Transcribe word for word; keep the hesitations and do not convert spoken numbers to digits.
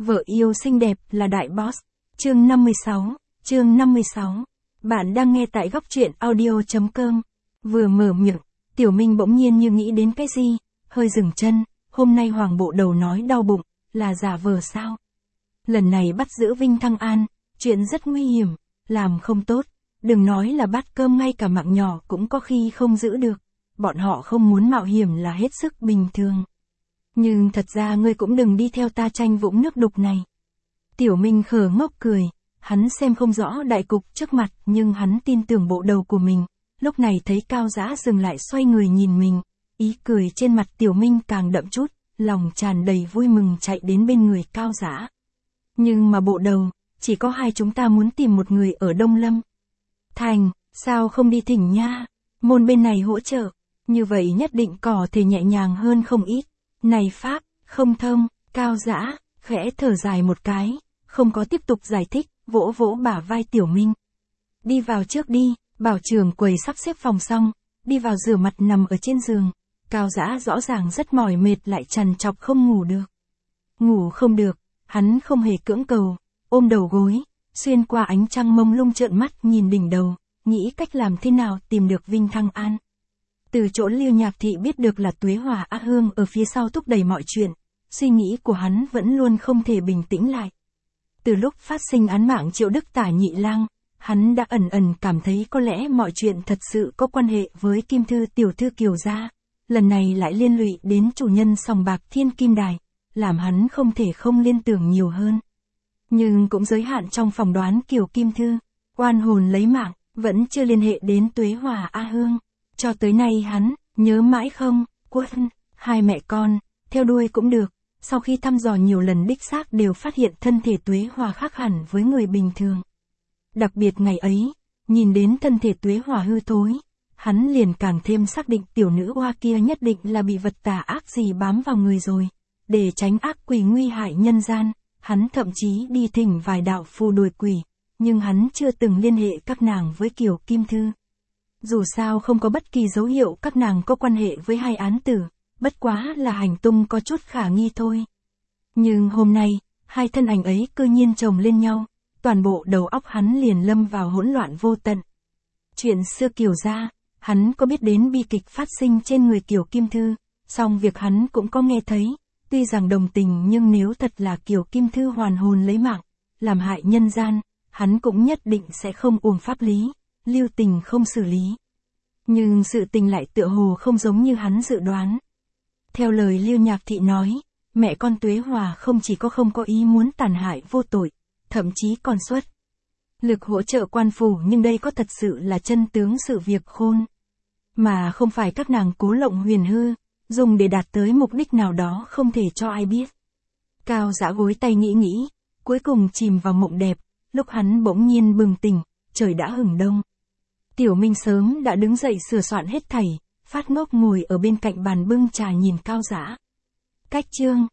Vợ yêu xinh đẹp là đại boss. Chương năm mươi sáu, chương năm mươi sáu. Bạn đang nghe tại góc truyện audio.com. Vừa mở miệng, Tiểu Minh bỗng nhiên như nghĩ đến cái gì, hơi dừng chân, hôm nay Hoàng Bộ Đầu nói đau bụng, là giả vờ sao? Lần này bắt giữ Vinh Thăng An, chuyện rất nguy hiểm, làm không tốt, đừng nói là bát cơm, ngay cả mạng nhỏ cũng có khi không giữ được, bọn họ không muốn mạo hiểm là hết sức bình thường. Nhưng thật ra ngươi cũng đừng đi theo ta tranh vũng nước đục này. Tiểu Minh khờ ngốc cười, hắn xem không rõ đại cục trước mặt nhưng hắn tin tưởng bộ đầu của mình, lúc này thấy Cao Dã dừng lại xoay người nhìn mình, ý cười trên mặt Tiểu Minh càng đậm chút, lòng tràn đầy vui mừng chạy đến bên người Cao Dã. Nhưng mà bộ đầu, chỉ có hai chúng ta muốn tìm một người ở Đông Lâm. Thành, sao không đi thỉnh nha, môn bên này hỗ trợ, như vậy nhất định có thể nhẹ nhàng hơn không ít. Này Pháp, không thông, Cao Dã khẽ thở dài một cái, không có tiếp tục giải thích, vỗ vỗ bả vai Tiểu Minh. Đi vào trước đi, bảo trưởng quầy sắp xếp phòng xong, đi vào rửa mặt nằm ở trên giường. Cao Dã rõ ràng rất mỏi mệt lại trằn trọc không ngủ được. Ngủ không được, hắn không hề cưỡng cầu, ôm đầu gối, xuyên qua ánh trăng mông lung trợn mắt nhìn đỉnh đầu, nghĩ cách làm thế nào tìm được Vinh Thăng An. Từ chỗ Liêu Nhạc Thị biết được là Tuế Hòa Á Hương ở phía sau thúc đẩy mọi chuyện, suy nghĩ của hắn vẫn luôn không thể bình tĩnh lại. Từ lúc phát sinh án mạng Triệu Đức Tả Nhị Lang, hắn đã ẩn ẩn cảm thấy có lẽ mọi chuyện thật sự có quan hệ với Kim Thư tiểu thư Kiều gia, lần này lại liên lụy đến chủ nhân sòng bạc Thiên Kim Đài, làm hắn không thể không liên tưởng nhiều hơn. Nhưng cũng giới hạn trong phỏng đoán Kiều Kim Thư, oan hồn lấy mạng, vẫn chưa liên hệ đến Tuế Hòa Á Hương. Cho tới nay hắn, nhớ mãi không, quân, hai mẹ con, theo đuôi cũng được, sau khi thăm dò nhiều lần đích xác đều phát hiện thân thể Tuế Hòa khác hẳn với người bình thường. Đặc biệt ngày ấy, nhìn đến thân thể Tuế Hòa hư thối, hắn liền càng thêm xác định tiểu nữ oa kia nhất định là bị vật tà ác gì bám vào người rồi. Để tránh ác quỷ nguy hại nhân gian, hắn thậm chí đi thỉnh vài đạo phù đuổi quỷ, nhưng hắn chưa từng liên hệ các nàng với Kiều Kim Thư. Dù sao không có bất kỳ dấu hiệu các nàng có quan hệ với hai án tử, bất quá là hành tung có chút khả nghi thôi. Nhưng hôm nay, hai thân ảnh ấy cơ nhiên chồng lên nhau, toàn bộ đầu óc hắn liền lâm vào hỗn loạn vô tận. Chuyện xưa Kiều gia, hắn có biết đến bi kịch phát sinh trên người Kiều Kim Thư, song việc hắn cũng có nghe thấy, tuy rằng đồng tình nhưng nếu thật là Kiều Kim Thư hoàn hồn lấy mạng, làm hại nhân gian, hắn cũng nhất định sẽ không uổng pháp lý, lưu tình không xử lý. Nhưng sự tình lại tựa hồ không giống như hắn dự đoán. Theo lời Liêu Nhạc Thị nói, mẹ con Tuế Hòa không chỉ có không có ý muốn tàn hại vô tội, thậm chí còn xuất lực hỗ trợ quan phủ, nhưng đây có thật sự là chân tướng sự việc khôn, mà không phải các nàng cố lộng huyền hư, dùng để đạt tới mục đích nào đó không thể cho ai biết. Cao Dã gối tay nghĩ nghĩ, cuối cùng chìm vào mộng đẹp, lúc hắn bỗng nhiên bừng tỉnh, trời đã hửng đông. Tiểu Minh sớm đã đứng dậy sửa soạn hết thảy, phát ngốc ngồi ở bên cạnh bàn bưng trà nhìn Cao Dã. Cách chương,